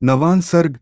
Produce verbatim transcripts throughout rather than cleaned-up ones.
नवां सर्ग।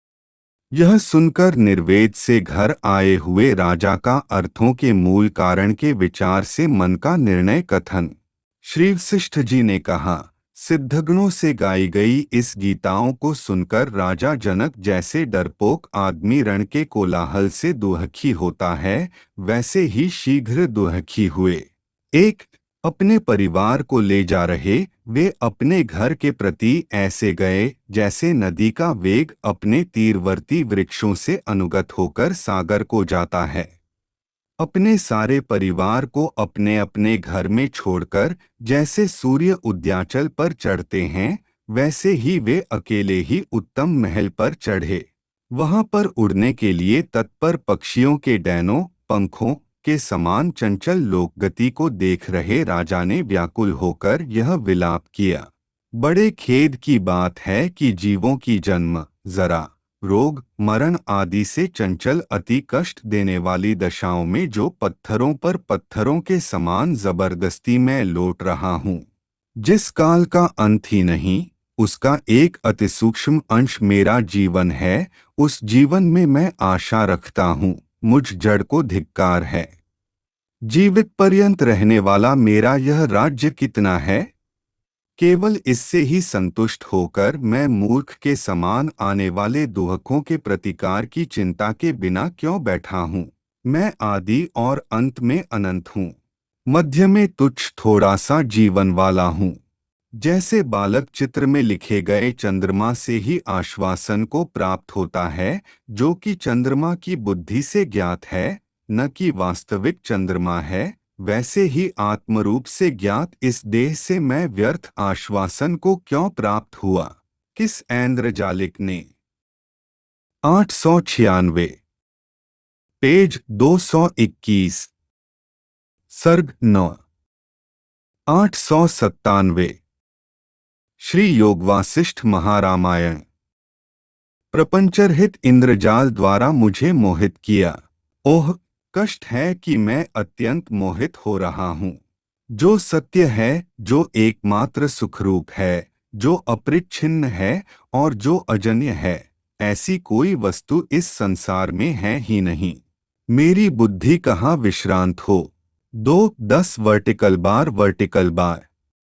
यह सुनकर निर्वेद से घर आए हुए राजा का अर्थों के मूल कारण के विचार से मन का निर्णय कथन। श्री वशिष्ठ जी ने कहा, सिद्धगणों से गाई गई इस गीताओं को सुनकर राजा जनक जैसे डरपोक आदमी रण के कोलाहल से दुहखी होता है, वैसे ही शीघ्र दुहखी हुए। एक अपने परिवार को ले जा रहे वे अपने घर के प्रति ऐसे गए जैसे नदी का वेग अपने तीरवर्ती वृक्षों से अनुगत होकर सागर को जाता है। अपने सारे परिवार को अपने अपने घर में छोड़कर जैसे सूर्य उद्याचल पर चढ़ते हैं, वैसे ही वे अकेले ही उत्तम महल पर चढ़े। वहां पर उड़ने के लिए तत्पर पक्षियों के डैनों पंखों के समान चंचल लोकगति को देख रहे राजा ने व्याकुल होकर यह विलाप किया, बड़े खेद की बात है कि जीवों की जन्म जरा रोग मरण आदि से चंचल अति कष्ट देने वाली दशाओं में जो पत्थरों पर पत्थरों के समान जबरदस्ती मैं लौट रहा हूँ, जिस काल का अंत ही नहीं, उसका एक अति सूक्ष्म अंश मेरा जीवन है। उस जीवन में मैं आशा रखता हूँ, मुझ जड़ को धिक्कार है। जीवित पर्यंत रहने वाला मेरा यह राज्य कितना है, केवल इससे ही संतुष्ट होकर मैं मूर्ख के समान आने वाले दुहकों के प्रतिकार की चिंता के बिना क्यों बैठा हूँ। मैं आदि और अंत में अनंत हूँ, मध्य में तुच्छ थोड़ा सा जीवन वाला हूँ। जैसे बालक चित्र में लिखे गए चंद्रमा से ही आश्वासन को प्राप्त होता है, जो कि चंद्रमा की बुद्धि से ज्ञात है, न कि वास्तविक चंद्रमा है, वैसे ही आत्मरूप से ज्ञात इस देह से मैं व्यर्थ आश्वासन को क्यों प्राप्त हुआ। किस ऐन्द्रजालिक ने। आठ सौ छियानवे पेज दो सौ इक्कीस। सर्ग नौ। आठ सौ सत्तानवे श्री योग वासिष्ठ महारामायण। प्रपंचरहित इंद्रजाल द्वारा मुझे मोहित किया। ओह कष्ट है कि मैं अत्यंत मोहित हो रहा हूँ। जो सत्य है, जो एकमात्र सुखरूप है, जो अपरिच्छिन्न है और जो अजन्य है, ऐसी कोई वस्तु इस संसार में है ही नहीं। मेरी बुद्धि कहाँ विश्रांत हो। दो दस वर्टिकल बार वर्टिकल बार।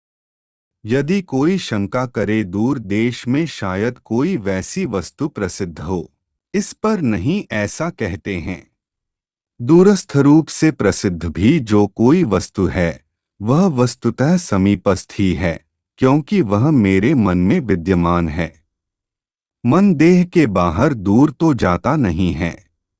यदि कोई शंका करे दूर देश में शायद कोई वैसी वस्तु प्रसिद्ध हो, इस पर नहीं ऐसा कहते हैं। दूरस्थ रूप से प्रसिद्ध भी जो कोई वस्तु है, वह वस्तुतः समीपस्थ ही है, क्योंकि वह मेरे मन में विद्यमान है। मन देह के बाहर दूर तो जाता नहीं है।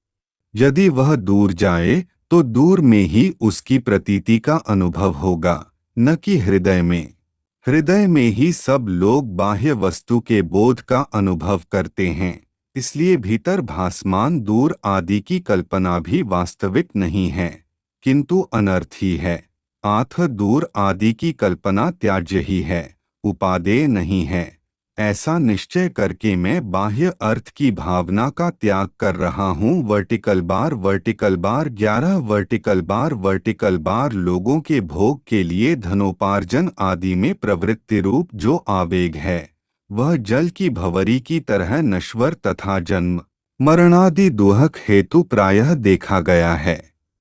यदि वह दूर जाए तो दूर में ही उसकी प्रतीति का अनुभव होगा, न कि हृदय में। हृदय में ही सब लोग बाह्य वस्तु के बोध का अनुभव करते हैं, इसलिए भीतर भासमान दूर आदि की कल्पना भी वास्तविक नहीं है, किंतु अनर्थ ही है। आथ दूर आदि की कल्पना त्याज्य ही है, उपादेय नहीं है। ऐसा निश्चय करके मैं बाह्य अर्थ की भावना का त्याग कर रहा हूँ। वर्टिकल बार वर्टिकल बार ग्यारह वर्टिकल बार वर्टिकल बार लोगों के भोग के लिए धनोपार्जन आदि में प्रवृत्ति रूप जो आवेग है, वह जल की भंवरी की तरह नश्वर तथा जन्म मरणादि दुहक हेतु प्रायः देखा गया है।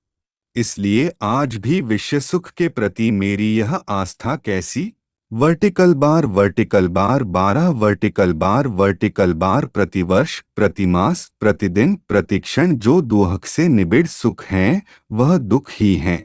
इसलिए आज भी विश्व सुख के प्रति मेरी यह आस्था कैसी। वर्टिकल बार वर्टिकल बार बारह वर्टिकल बार वर्टिकल बार प्रतिवर्ष प्रतिमास प्रतिदिन प्रतिक्षण जो दुहक से निबिड़ सुख हैं, वह दुख ही हैं।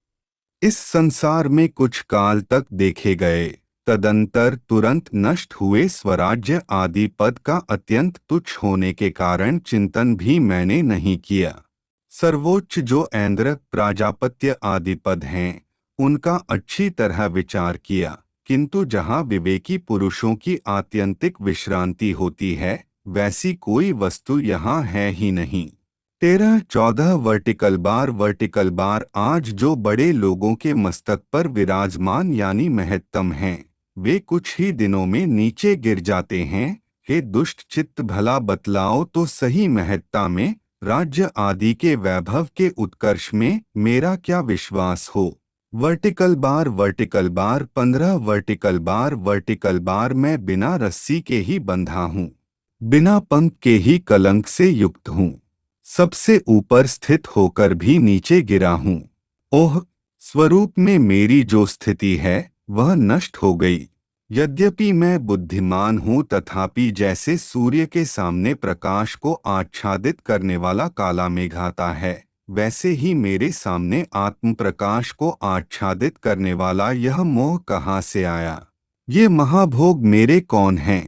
इस संसार में कुछ काल तक देखे गए, तदंतर तुरंत नष्ट हुए स्वराज्य आदि पद का अत्यंत तुच्छ होने के कारण चिंतन भी मैंने नहीं किया। सर्वोच्च जो ऐन्द्र प्राजापत्य आदि पद हैं, उनका अच्छी तरह विचार किया, किंतु जहाँ विवेकी पुरुषों की आत्यंतिक विश्रांति होती है, वैसी कोई वस्तु यहाँ है ही नहीं। तेरह चौदह वर्टिकल बार वर्टिकल बार आज जो बड़े लोगों के मस्तक पर विराजमान यानी महत्तम हैं, वे कुछ ही दिनों में नीचे गिर जाते हैं। हे दुष्ट चित्त, भला बतलाओ तो सही, महत्ता में राज्य आदि के वैभव के उत्कर्ष में मेरा क्या विश्वास हो। वर्टिकल बार वर्टिकल बार पंद्रह वर्टिकल बार वर्टिकल बार मैं बिना रस्सी के ही बंधा हूँ। बिना पंख के ही कलंक से युक्त हूँ। सबसे ऊपर स्थित होकर भी नीचे गिरा हूँ। ओह, स्वरूप में मेरी जो स्थिति है वह नष्ट हो गई। यद्यपि मैं बुद्धिमान हूँ, तथापि जैसे सूर्य के सामने प्रकाश को आच्छादित करने वाला काला मेघ आता है, वैसे ही मेरे सामने आत्म प्रकाश को आच्छादित करने वाला यह मोह कहाँ से आया? ये महाभोग मेरे कौन हैं?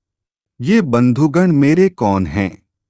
ये बंधुगण मेरे कौन हैं?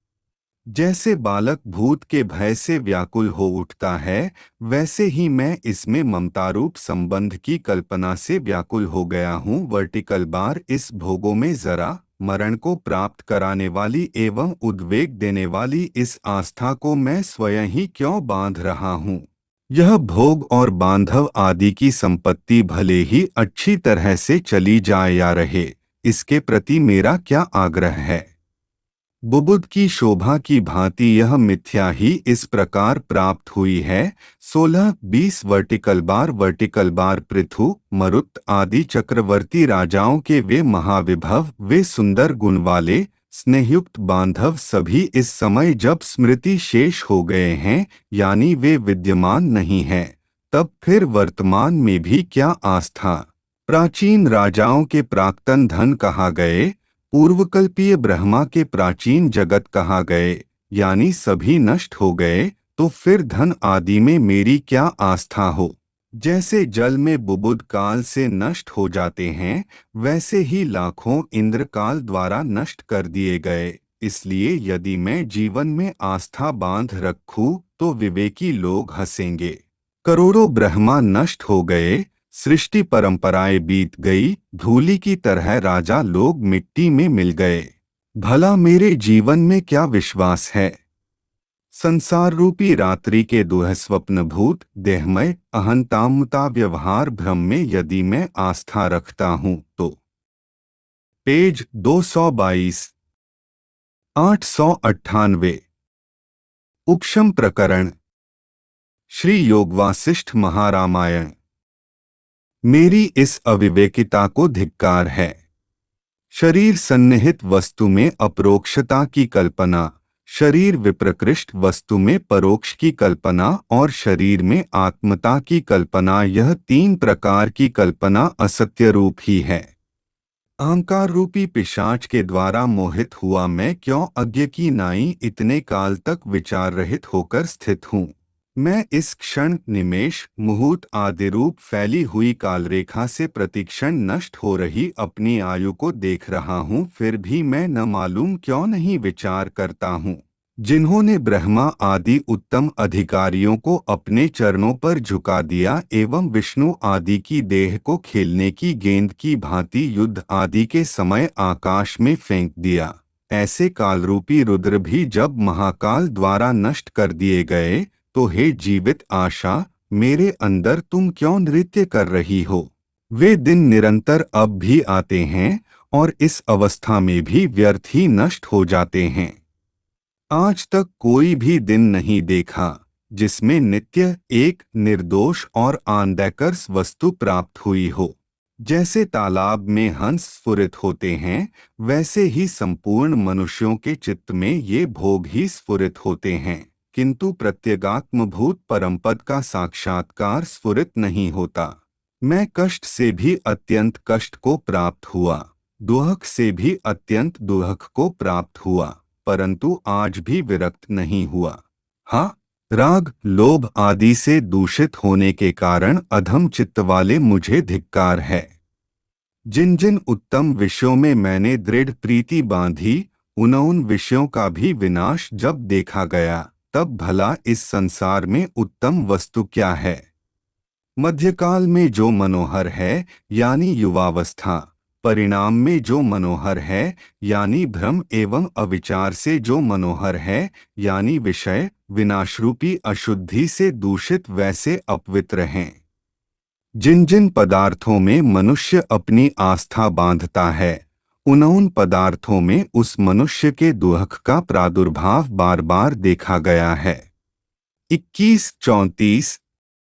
जैसे बालक भूत के भय से व्याकुल हो उठता है, वैसे ही मैं इसमें ममतारूप संबंध की कल्पना से व्याकुल हो गया हूँ। वर्टिकल बार, इस भोगों में जरा मरण को प्राप्त कराने वाली एवं उद्वेग देने वाली इस आस्था को मैं स्वयं ही क्यों बांध रहा हूँ? यह भोग और बांधव आदि की संपत्ति भले ही अच्छी तरह से चली जाए या रहे, इसके प्रति मेरा क्या आग्रह है? बुबुद की शोभा की भांति यह मिथ्या ही इस प्रकार प्राप्त हुई है। सोलह बीस vertical bar vertical bar Prithu, Marut आदि चक्रवर्ती राजाओं के वे महाविभव, वे सुंदर गुण वाले स्नेहयुक्त बांधव सभी इस समय जब स्मृति शेष हो गए हैं, यानी वे विद्यमान नहीं हैं, तब फिर वर्तमान में भी क्या आस्था? प्राचीन राजाओं के प्राक्तन धन कहाँ गए? पूर्वकल्पीय ब्रह्मा के प्राचीन जगत कहाँ गए? यानी सभी नष्ट हो गए, तो फिर धन आदि में मेरी क्या आस्था हो? जैसे जल में बुबुद काल से नष्ट हो जाते हैं, वैसे ही लाखों इंद्र काल द्वारा नष्ट कर दिए गए। इसलिए यदि मैं जीवन में आस्था बांध रखूं, तो विवेकी लोग हंसेंगे। करोड़ों ब्रह्मा नष्ट हो गए, सृष्टि परंपराएं बीत गई, धूलि की तरह राजा लोग मिट्टी में मिल गए। भला मेरे जीवन में क्या विश्वास है? संसार रूपी रात्रि के दुःस्वप्नभूत देहमय अहंतामता व्यवहार भ्रम में यदि मैं आस्था रखता हूँ तो। पेज दो सौ बाईस। आठ सौ अट्ठानवे। उपशम प्रकरण, श्री योगवासिष्ठ महारामायण। मेरी इस अविवेकिता को धिक्कार है। शरीर सन्निहित वस्तु में अपरोक्षता की कल्पना, शरीर विप्रकृष्ट वस्तु में परोक्ष की कल्पना और शरीर में आत्मता की कल्पना, यह तीन प्रकार की कल्पना असत्य रूप ही है। अहंकार रूपी पिशाच के द्वारा मोहित हुआ मैं क्यों अज्ञ की नाई इतने काल तक विचार रहित होकर स्थित हूँ। मैं इस क्षण निमेष मुहूर्त आदि रूप फैली हुई कालरेखा से प्रतिक्षण नष्ट हो रही अपनी आयु को देख रहा हूँ, फिर भी मैं न मालूम क्यों नहीं विचार करता हूँ। जिन्होंने ब्रह्मा आदि उत्तम अधिकारियों को अपने चरणों पर झुका दिया एवं विष्णु आदि की देह को खेलने की गेंद की भांति युद्ध आदि के समय आकाश में फेंक दिया, ऐसे कालरूपी रुद्र भी जब महाकाल द्वारा नष्ट कर दिए गए, तो हे जीवित आशा, मेरे अंदर तुम क्यों नृत्य कर रही हो? वे दिन निरंतर अब भी आते हैं और इस अवस्था में भी व्यर्थ ही नष्ट हो जाते हैं। आज तक कोई भी दिन नहीं देखा जिसमें नित्य एक निर्दोष और आनंदकर वस्तु प्राप्त हुई हो। जैसे तालाब में हंस स्फुरित होते हैं, वैसे ही संपूर्ण मनुष्यों के चित्त में ये भोग ही स्फुरित होते हैं, किंतु प्रत्यगात्मभूत परमपद का साक्षात्कार स्फुरित नहीं होता। मैं कष्ट से भी अत्यंत कष्ट को प्राप्त हुआ, दुहक से भी अत्यंत दुहक को प्राप्त हुआ, परंतु आज भी विरक्त नहीं हुआ। हाँ, राग लोभ आदि से दूषित होने के कारण अधम चित्त वाले मुझे धिक्कार है। जिन जिन उत्तम विषयों में मैंने दृढ़ प्रीति बांधी, उन उन विषयों का भी विनाश जब देखा गया, तब भला इस संसार में उत्तम वस्तु क्या है? मध्यकाल में जो मनोहर है, यानी युवावस्था, परिणाम में जो मनोहर है, यानी भ्रम एवं अविचार से जो मनोहर है, यानी विषय, विनाशरूपी अशुद्धि से दूषित वैसे अपवित्र हैं। जिन जिन पदार्थों में मनुष्य अपनी आस्था बांधता है, उन उन पदार्थों में उस मनुष्य के दुख का प्रादुर्भाव बार बार देखा गया है। इक्कीस चौंतीस।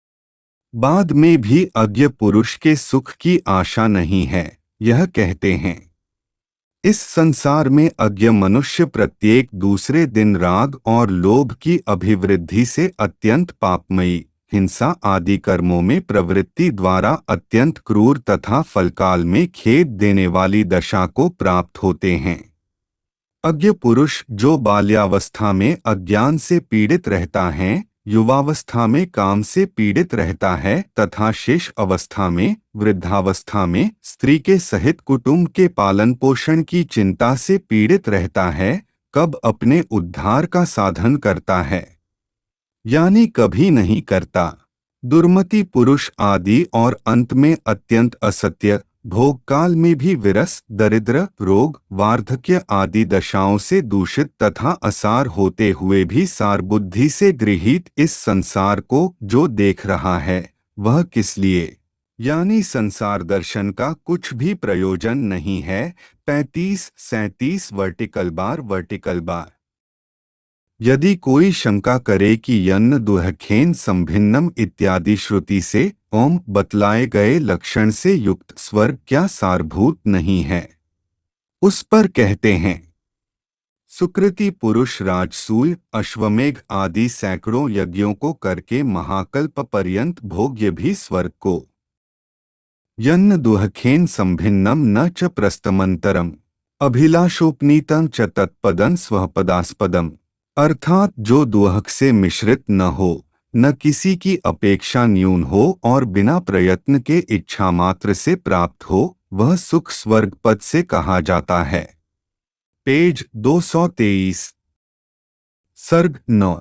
बाद में भी अज्ञ पुरुष के सुख की आशा नहीं है, यह कहते हैं। इस संसार में अज्ञ मनुष्य प्रत्येक दूसरे दिन राग और लोभ की अभिवृद्धि से अत्यंत पापमयी हिंसा आदि कर्मों में प्रवृत्ति द्वारा अत्यंत क्रूर तथा फलकाल में खेद देने वाली दशा को प्राप्त होते हैं। अज्ञ पुरुष जो बाल्यावस्था में अज्ञान से पीड़ित रहता है, युवावस्था में काम से पीड़ित रहता है तथा शेष अवस्था में वृद्धावस्था में स्त्री के सहित कुटुंब के पालन पोषण की चिंता से पीड़ित रहता है, कब अपने उद्धार का साधन करता है, यानी कभी नहीं करता। दुर्मति पुरुष आदि और अंत में अत्यंत असत्य भोग काल में भी विरस दरिद्र रोग वार्धक्य आदि दशाओं से दूषित तथा असार होते हुए भी सार बुद्धि से गृहीत इस संसार को जो देख रहा है वह किस लिए, यानी संसार दर्शन का कुछ भी प्रयोजन नहीं है। पैंतीस सैंतीस वर्टिकल बार वर्टिकल बार। यदि कोई शंका करे कि यन्न दुहखेन संभिन्नम इत्यादि श्रुति से ओम बतलाए गए लक्षण से युक्त स्वर्ग क्या सारभूत नहीं है, उस पर कहते हैं सुकृति पुरुष राजसूय अश्वमेघ आदि सैकड़ों यज्ञों को करके महाकल्प पर्यंत भोग्य भी स्वर्ग को यन्न दुहखेन संभिन्नम न च प्रस्तमंतरम अभिलाषोपनीतं च तत्पदं स्वपदास्पदम, अर्थात जो दुहक से मिश्रित न हो, न किसी की अपेक्षा न्यून हो और बिना प्रयत्न के इच्छा मात्र से प्राप्त हो, वह सुख स्वर्ग पद से कहा जाता है। पेज दो सौ तेईस। सर्ग नौ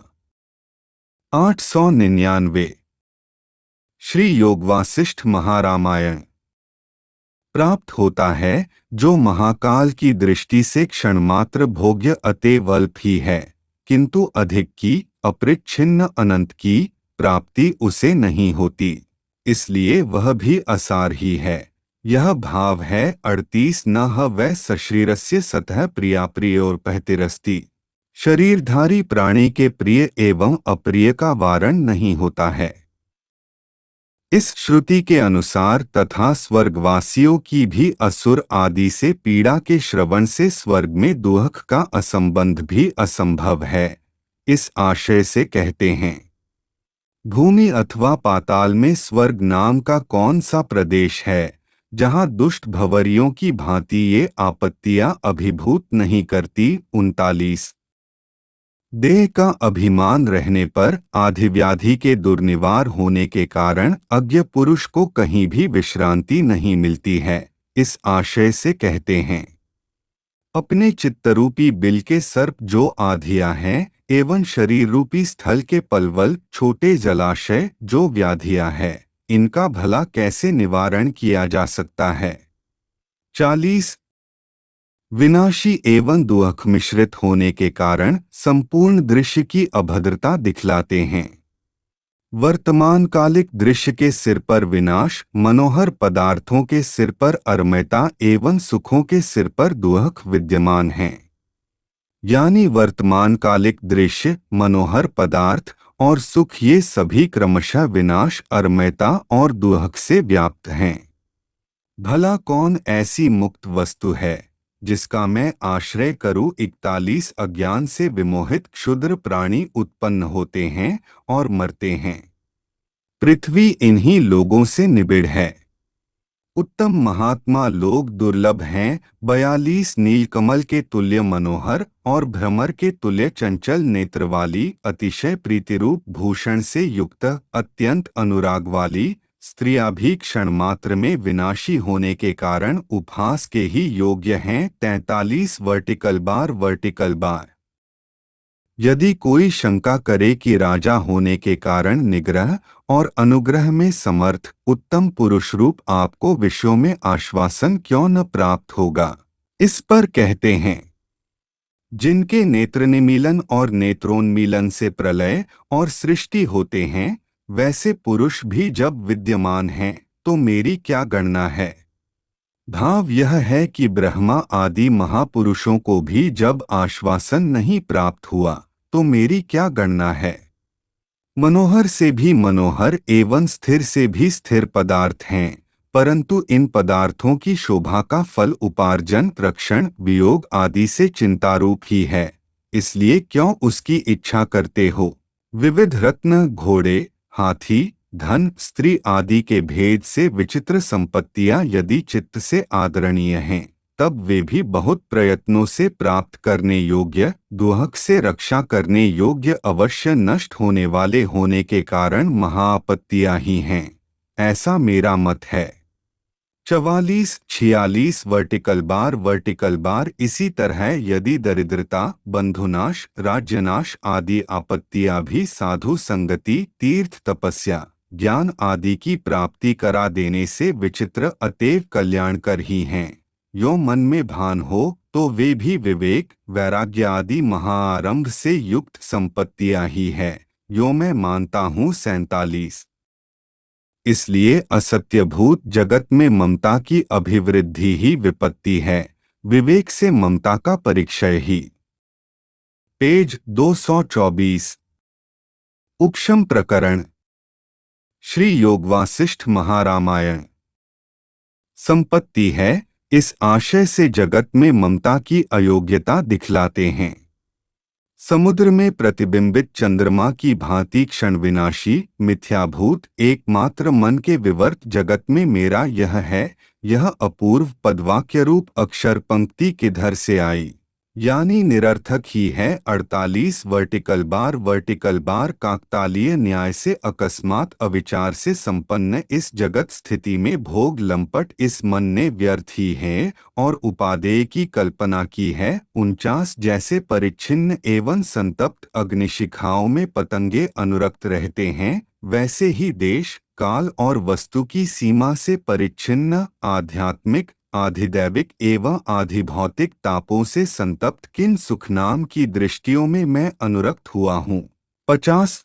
आठ सौ निन्यानवे। श्री योगवासिष्ठ महारामायण प्राप्त होता है, जो महाकाल की दृष्टि से क्षणमात्र भोग्य अतएव अल्प ही है, किंतु अधिक की अपरिच्छिन्न अनंत की प्राप्ति उसे नहीं होती, इसलिए वह भी असार ही है। यह भाव है अड़तीस। न वै सशरीरस्य सतः प्रिया प्रियोर्पहतिरस्ति, शरीरधारी प्राणी के प्रिय एवं अप्रिय का वारण नहीं होता है। इस श्रुति के अनुसार तथा स्वर्गवासियों की भी असुर आदि से पीड़ा के श्रवण से स्वर्ग में दुख का असंबंध भी असंभव है। इस आशय से कहते हैं भूमि अथवा पाताल में स्वर्ग नाम का कौन सा प्रदेश है जहाँ दुष्ट भंवरियों की भांति ये आपत्तियां अभिभूत नहीं करती। उनतालीस। देह का अभिमान रहने पर आधिव्याधि के दुर्निवार होने के कारण अज्ञ पुरुष को कहीं भी विश्रांति नहीं मिलती है। इस आशय से कहते हैं अपने चित्तरूपी बिल के सर्प जो आधिया हैं एवं शरीर रूपी स्थल के पलवल छोटे जलाशय जो व्याधिया है, इनका भला कैसे निवारण किया जा सकता है। चालीस। विनाशी एवं दुख मिश्रित होने के कारण संपूर्ण दृश्य की अभद्रता दिखलाते हैं। वर्तमान कालिक दृश्य के सिर पर विनाश, मनोहर पदार्थों के सिर पर अरमयता एवं सुखों के सिर पर दुख विद्यमान हैं। यानी वर्तमान कालिक दृश्य, मनोहर पदार्थ और सुख ये सभी क्रमशः विनाश, अरमयता और दुख से व्याप्त हैं। भला कौन ऐसी मुक्त वस्तु है जिसका मैं आश्रय करूं। इकतालीस। अज्ञान से विमोहित क्षुद्र प्राणी उत्पन्न होते हैं और मरते हैं, पृथ्वी इन्हीं लोगों से निबिड़ है। उत्तम महात्मा लोग दुर्लभ हैं। बयालीस। नीलकमल के तुल्य मनोहर और भ्रमर के तुल्य चंचल नेत्र वाली, अतिशय प्रीतिरूप भूषण से युक्त, अत्यंत अनुराग वाली स्त्रियां भी क्षण मात्र में विनाशी होने के कारण उपहास के ही योग्य हैं। तैंतालीस। Vertical bar vertical bar. यदि कोई शंका करे कि राजा होने के कारण निग्रह और अनुग्रह में समर्थ उत्तम पुरुष रूप आपको विषयों में आश्वासन क्यों न प्राप्त होगा, इस पर कहते हैं जिनके नेत्र निमीलन और नेत्रोन्मीलन से प्रलय और सृष्टि होते हैं, वैसे पुरुष भी जब विद्यमान हैं तो मेरी क्या गणना है। भाव यह है कि ब्रह्मा आदि महापुरुषों को भी जब आश्वासन नहीं प्राप्त हुआ तो मेरी क्या गणना है। मनोहर से भी मनोहर एवं स्थिर से भी स्थिर पदार्थ हैं, परंतु इन पदार्थों की शोभा का फल उपार्जन, रक्षण, वियोग आदि से चिंतारूप ही है, इसलिए क्यों उसकी इच्छा करते हो? विविध रत्न, घोड़े, हाथी, धन, स्त्री आदि के भेद से विचित्र संपत्तियां यदि चित्त से आदरणीय हैं, तब वे भी बहुत प्रयत्नों से प्राप्त करने योग्य, दुहक से रक्षा करने योग्य, अवश्य नष्ट होने वाले होने के कारण महाआपत्तियां ही हैं, ऐसा मेरा मत है। चवालीस छियालीस वर्टिकल बार वर्टिकल बार इसी तरह यदि दरिद्रता, बंधुनाश, राज्यनाश आदि आपत्तियां भी साधु संगति, तीर्थ, तपस्या, ज्ञान आदि की प्राप्ति करा देने से विचित्र अतएव कल्याणकर ही हैं, यो मन में भान हो तो वे भी विवेक, वैराग्य आदि महाआरंभ से युक्त संपत्तियां ही है, यो मैं मानता हूँ। सैंतालीस इसलिए असत्यभूत जगत में ममता की अभिवृद्धि ही विपत्ति है, विवेक से ममता का परिक्षय ही। पेज दो सौ चौबीस। उपशम प्रकरण, श्री योगवासिष्ठ महारामायण। संपत्ति है, इस आशय से जगत में ममता की अयोग्यता दिखलाते हैं। समुद्र में प्रतिबिंबित चंद्रमा की भांति क्षण विनाशी, मिथ्याभूत एकमात्र मन के विवर्त जगत में मेरा यह है, यह अपूर्व पदवाक्य रूप अक्षर पंक्ति किधर से आई, यानी निरर्थक ही है। अड़तालीस वर्टिकल बार वर्टिकल बार काकतालीय न्याय से अकस्मात अविचार से संपन्न इस जगत स्थिति में भोग लंपट इस मन ने व्यर्थ ही है और उपादेय की कल्पना की है। उनचास जैसे परिच्छिन्न एवं संतप्त अग्निशिखाओं में पतंगे अनुरक्त रहते हैं, वैसे ही देश, काल और वस्तु की सीमा से परिच्छिन्न आध्यात्मिक, आधिदैविक एवं आधिभौतिक तापों से संतप्त किन सुखनाम की दृष्टियों में मैं अनुरक्त हुआ हूँ। पचास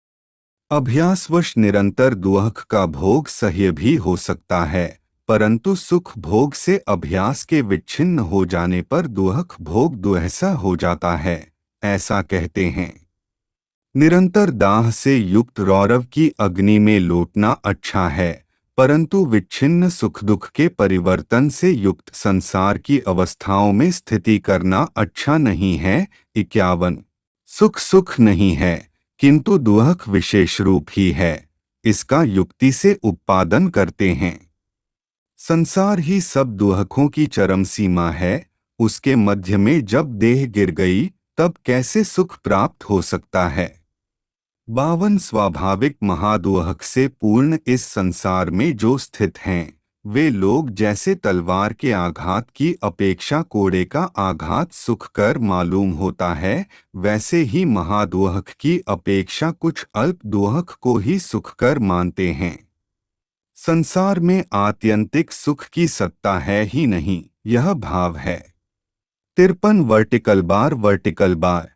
अभ्यासवश निरंतर दुहक का भोग सह्य भी हो सकता है, परंतु सुख भोग से अभ्यास के विच्छिन्न हो जाने पर दुहक भोग दुहसा हो जाता है, ऐसा कहते हैं। निरंतर दाह से युक्त रौरव की अग्नि में लोटना अच्छा है, परंतु विच्छिन्न सुख दुख के परिवर्तन से युक्त संसार की अवस्थाओं में स्थिति करना अच्छा नहीं है। इक्यावन सुख सुख नहीं है, किंतु दुहक विशेष रूप ही है, इसका युक्ति से उत्पादन करते हैं। संसार ही सब दुहकों की चरम सीमा है, उसके मध्य में जब देह गिर गई तब कैसे सुख प्राप्त हो सकता है। बावन स्वाभाविक महादुहक से पूर्ण इस संसार में जो स्थित हैं, वे लोग जैसे तलवार के आघात की अपेक्षा कोड़े का आघात सुखकर मालूम होता है, वैसे ही महादुहक की अपेक्षा कुछ अल्प दुहक को ही सुखकर मानते हैं। संसार में आत्यंतिक सुख की सत्ता है ही नहीं, यह भाव है। तिरपन वर्टिकल बार वर्टिकल बार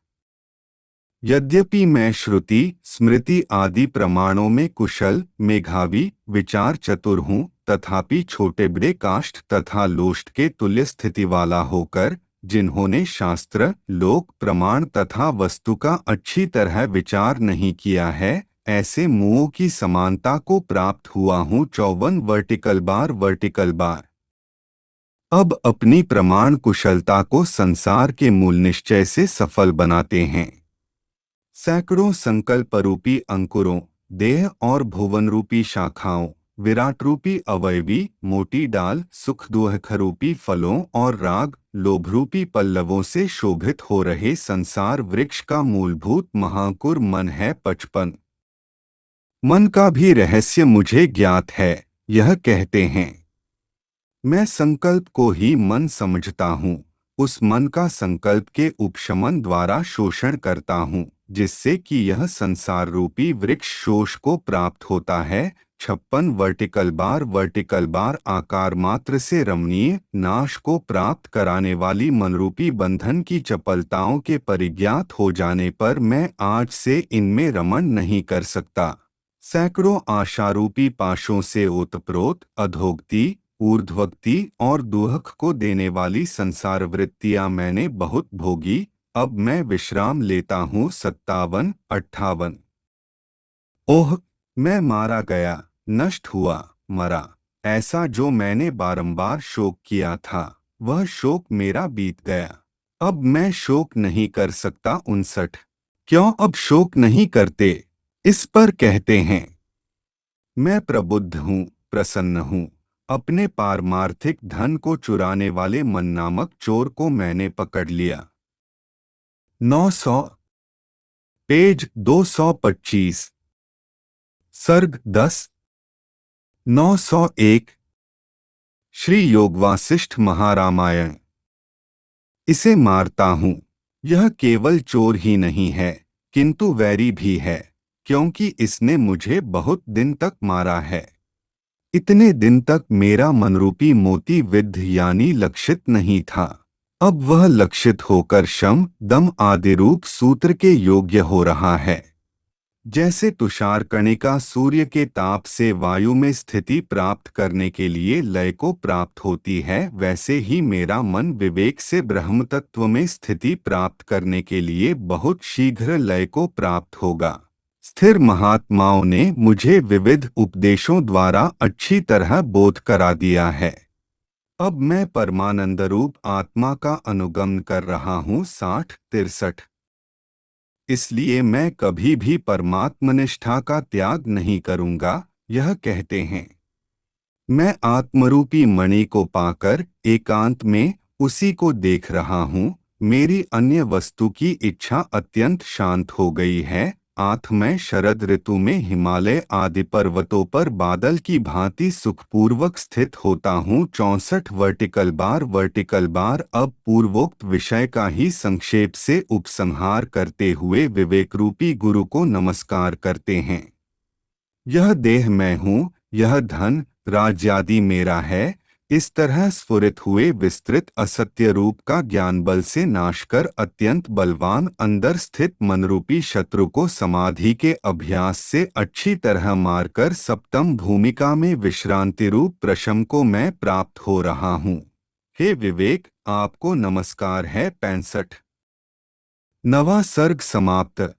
यद्यपि मैं श्रुति, स्मृति आदि प्रमाणों में कुशल, मेधावी, विचार चतुर हूँ, तथापि छोटे बड़े काष्ठ तथा लोष्ट के तुल्य स्थिति वाला होकर, जिन्होंने शास्त्र, लोक, प्रमाण तथा वस्तु का अच्छी तरह विचार नहीं किया है, ऐसे मुओं की समानता को प्राप्त हुआ हूँ। चौवन वर्टिकल बार वर्टिकल बार अब अपनी प्रमाण कुशलता को संसार के मूल निश्चय से सफल बनाते हैं। सैकड़ों संकल्प रूपी अंकुरों, देह और भुवन रूपी शाखाओं, विराट रूपी अवयवी, मोटी डाल, सुख दुख रूपी फलों और राग, लोभ रूपी पल्लवों से शोभित हो रहे संसार वृक्ष का मूलभूत महांकुर मन है। पचपन मन का भी रहस्य मुझे ज्ञात है, यह कहते हैं। मैं संकल्प को ही मन समझता हूँ, उस मन का संकल्प के उपशमन द्वारा शोषण करता हूँ, जिससे कि यह संसार रूपी वृक्ष शोष को प्राप्त होता है। छप्पन वर्टिकल बार वर्टिकल बार आकार मात्र से रमणीय, नाश को प्राप्त कराने वाली मनरूपी बंधन की चपलताओं के परिज्ञात हो जाने पर मैं आज से इनमें रमण नहीं कर सकता। सैकड़ों आशारूपी पाशों से ओतप्रोत, अधोगति, ऊर्ध्वगति और दुहक को देने वाली संसार वृत्तियां मैंने बहुत भोगी, अब मैं विश्राम लेता हूँ। सत्तावन अट्ठावन ओह, मैं मारा गया, नष्ट हुआ, मरा। ऐसा जो मैंने बारंबार शोक किया था, वह शोक मेरा बीत गया। अब मैं शोक नहीं कर सकता। उनसठ। क्यों अब शोक नहीं करते? इस पर कहते हैं, मैं प्रबुद्ध हूँ, प्रसन्न हूँ। अपने पारमार्थिक धन को चुराने वाले मन नामक चोर को मैंने पकड़ लिया। नौ सौ, पेज दो सौ पच्चीस। सर्ग दस। नौ सौ एक। श्री योग वासिष्ठ महारामायण। इसे मारता हूँ। यह केवल चोर ही नहीं है, किंतु वैरी भी है, क्योंकि इसने मुझे बहुत दिन तक मारा है। इतने दिन तक मेरा मनरूपी मोती विद्ध यानी लक्षित नहीं था। अब वह लक्षित होकर शम दम आदि रूप सूत्र के योग्य हो रहा है। जैसे तुषार कणिका सूर्य के ताप से वायु में स्थिति प्राप्त करने के लिए लय को प्राप्त होती है, वैसे ही मेरा मन विवेक से ब्रह्म तत्व में स्थिति प्राप्त करने के लिए बहुत शीघ्र लय को प्राप्त होगा। स्थिर महात्माओं ने मुझे विविध उपदेशों द्वारा अच्छी तरह बोध करा दिया है। अब मैं परमानंद रूप आत्मा का अनुगमन कर रहा हूँ। साठ तिरसठ। इसलिए मैं कभी भी परमात्मनिष्ठा का त्याग नहीं करूँगा। यह कहते हैं, मैं आत्मरूपी मणि को पाकर एकांत में उसी को देख रहा हूँ। मेरी अन्य वस्तु की इच्छा अत्यंत शांत हो गई है। आठ मैं शरद ऋतु में हिमालय आदि पर्वतों पर बादल की भांति सुखपूर्वक स्थित होता हूँ। चौंसठ वर्टिकल बार वर्टिकल बार। अब पूर्वोक्त विषय का ही संक्षेप से उपसंहार करते हुए विवेकरूपी गुरु को नमस्कार करते हैं। यह देह मैं हूँ, यह धन राज्यादि मेरा है। इस तरह स्फुरित हुए विस्तृत असत्य रूप का ज्ञान बल से नाश कर अत्यंत बलवान अंदर स्थित मनरूपी शत्रु को समाधि के अभ्यास से अच्छी तरह मारकर सप्तम भूमिका में विश्रांति रूप प्रशम को मैं प्राप्त हो रहा हूँ। हे विवेक, आपको नमस्कार है। पैंसठ। नवा सर्ग समाप्त।